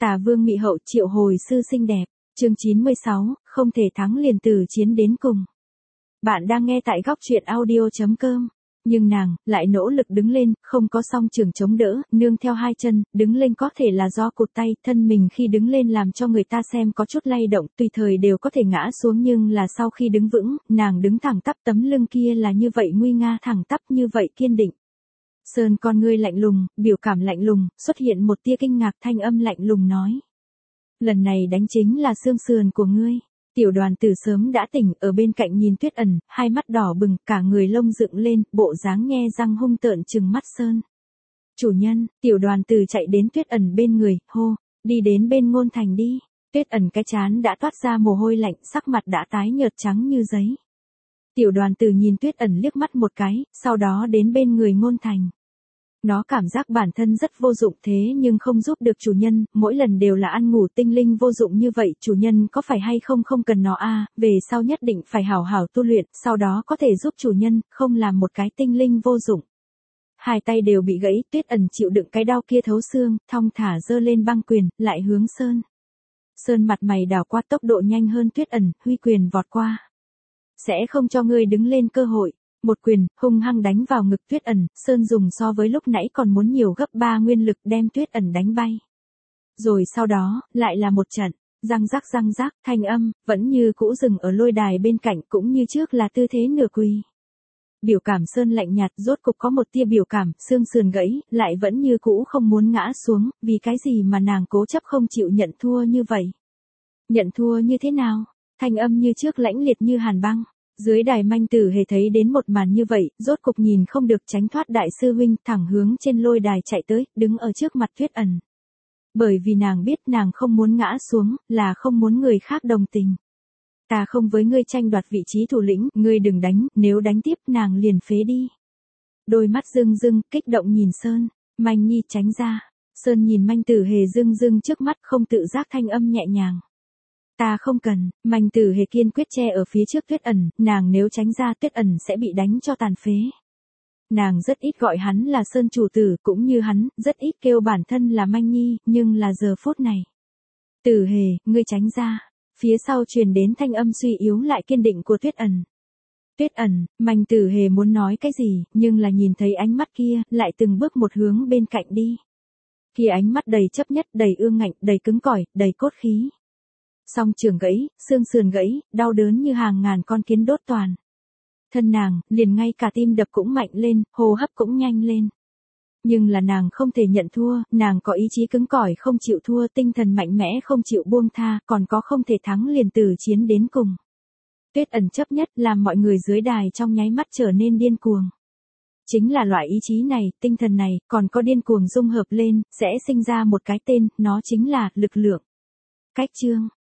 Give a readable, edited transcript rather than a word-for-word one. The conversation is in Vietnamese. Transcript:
Tà vương mị hậu triệu hồi sư xinh đẹp. Chương 96, không thể thắng liền từ chiến đến cùng. Bạn đang nghe tại góc truyện audio.com. Nhưng nàng, lại nỗ lực đứng lên, không có song trường chống đỡ, nương theo hai chân, đứng lên có thể là do cụt tay, thân mình khi đứng lên làm cho người ta xem có chút lay động, tùy thời đều có thể ngã xuống nhưng là sau khi đứng vững, nàng đứng thẳng tắp tấm lưng kia là như vậy nguy nga thẳng tắp như vậy kiên định. Sơn con ngươi lạnh lùng, biểu cảm lạnh lùng, xuất hiện một tia kinh ngạc thanh âm lạnh lùng nói. Lần này đánh chính là xương sườn của ngươi. Tiểu Đoàn Tử sớm đã tỉnh ở bên cạnh nhìn Tuyết Ẩn, hai mắt đỏ bừng, cả người lông dựng lên, bộ dáng nhe răng hung tợn trừng mắt Sơn. Chủ nhân, Tiểu Đoàn Tử chạy đến Tuyết Ẩn bên người, hô, đi đến bên Ngôn Thành đi. Tuyết Ẩn cái trán đã toát ra mồ hôi lạnh, sắc mặt đã tái nhợt trắng như giấy. Tiểu Đoàn Tử nhìn Tuyết Ẩn liếc mắt một cái, sau đó đến bên người Ngôn Thành. Nó cảm giác bản thân rất vô dụng thế nhưng không giúp được chủ nhân, mỗi lần đều là ăn ngủ tinh linh vô dụng như vậy, chủ nhân có phải hay không không cần nó à, về sau nhất định phải hảo hảo tu luyện, sau đó có thể giúp chủ nhân, không làm một cái tinh linh vô dụng. Hai tay đều bị gãy, Tuyết Ẩn chịu đựng cái đau kia thấu xương, thong thả giơ lên băng quyền, lại hướng Sơn. Sơn mặt mày đảo qua tốc độ nhanh hơn Tuyết Ẩn, huy quyền vọt qua. Sẽ không cho ngươi đứng lên cơ hội. Một quyền, hung hăng đánh vào ngực Tuyết Ẩn, Sơn dùng so với lúc nãy còn muốn nhiều gấp 3 nguyên lực đem Tuyết Ẩn đánh bay. Rồi sau đó, lại là một trận, răng rắc, thanh âm, vẫn như cũ dừng ở lôi đài bên cạnh cũng như trước là tư thế nửa quỳ. Biểu cảm Sơn lạnh nhạt, rốt cục có một tia biểu cảm, xương sườn gãy, lại vẫn như cũ không muốn ngã xuống, vì cái gì mà nàng cố chấp không chịu nhận thua như vậy. Nhận thua như thế nào? Thanh âm như trước lãnh liệt như hàn băng. Dưới đài Manh Tử Hề thấy đến một màn như vậy, rốt cục nhìn không được tránh thoát đại sư huynh, thẳng hướng trên lôi đài chạy tới, đứng ở trước mặt Tuyết Ẩn. Bởi vì nàng biết nàng không muốn ngã xuống, là không muốn người khác đồng tình. Ta không với ngươi tranh đoạt vị trí thủ lĩnh, ngươi đừng đánh, nếu đánh tiếp nàng liền phế đi. Đôi mắt rưng, kích động nhìn Sơn, Manh Nhi tránh ra. Sơn nhìn Manh Tử Hề rưng trước mắt không tự giác thanh âm nhẹ nhàng. Ta không cần, Manh Tử Hề kiên quyết che ở phía trước Tuyết Ẩn, nàng nếu tránh ra Tuyết Ẩn sẽ bị đánh cho tàn phế. Nàng rất ít gọi hắn là Sơn chủ tử, cũng như hắn, rất ít kêu bản thân là Manh Nhi, nhưng là giờ phút này. Tử Hề, ngươi tránh ra, phía sau truyền đến thanh âm suy yếu lại kiên định của Tuyết Ẩn. Tuyết Ẩn, Manh Tử Hề muốn nói cái gì, nhưng là nhìn thấy ánh mắt kia, lại từng bước một hướng bên cạnh đi. Kia ánh mắt đầy chấp nhất, đầy ương ngạnh, đầy cứng cỏi, đầy cốt khí. Song trường gãy, xương sườn gãy, đau đớn như hàng ngàn con kiến đốt toàn. Thân nàng, liền ngay cả tim đập cũng mạnh lên, hô hấp cũng nhanh lên. Nhưng là nàng không thể nhận thua, nàng có ý chí cứng cỏi không chịu thua, tinh thần mạnh mẽ không chịu buông tha, còn có không thể thắng liền từ chiến đến cùng. Tuyết Ẩn chấp nhất làm mọi người dưới đài trong nháy mắt trở nên điên cuồng. Chính là loại ý chí này, tinh thần này, còn có điên cuồng dung hợp lên, sẽ sinh ra một cái tên, nó chính là lực lượng. Cách chương.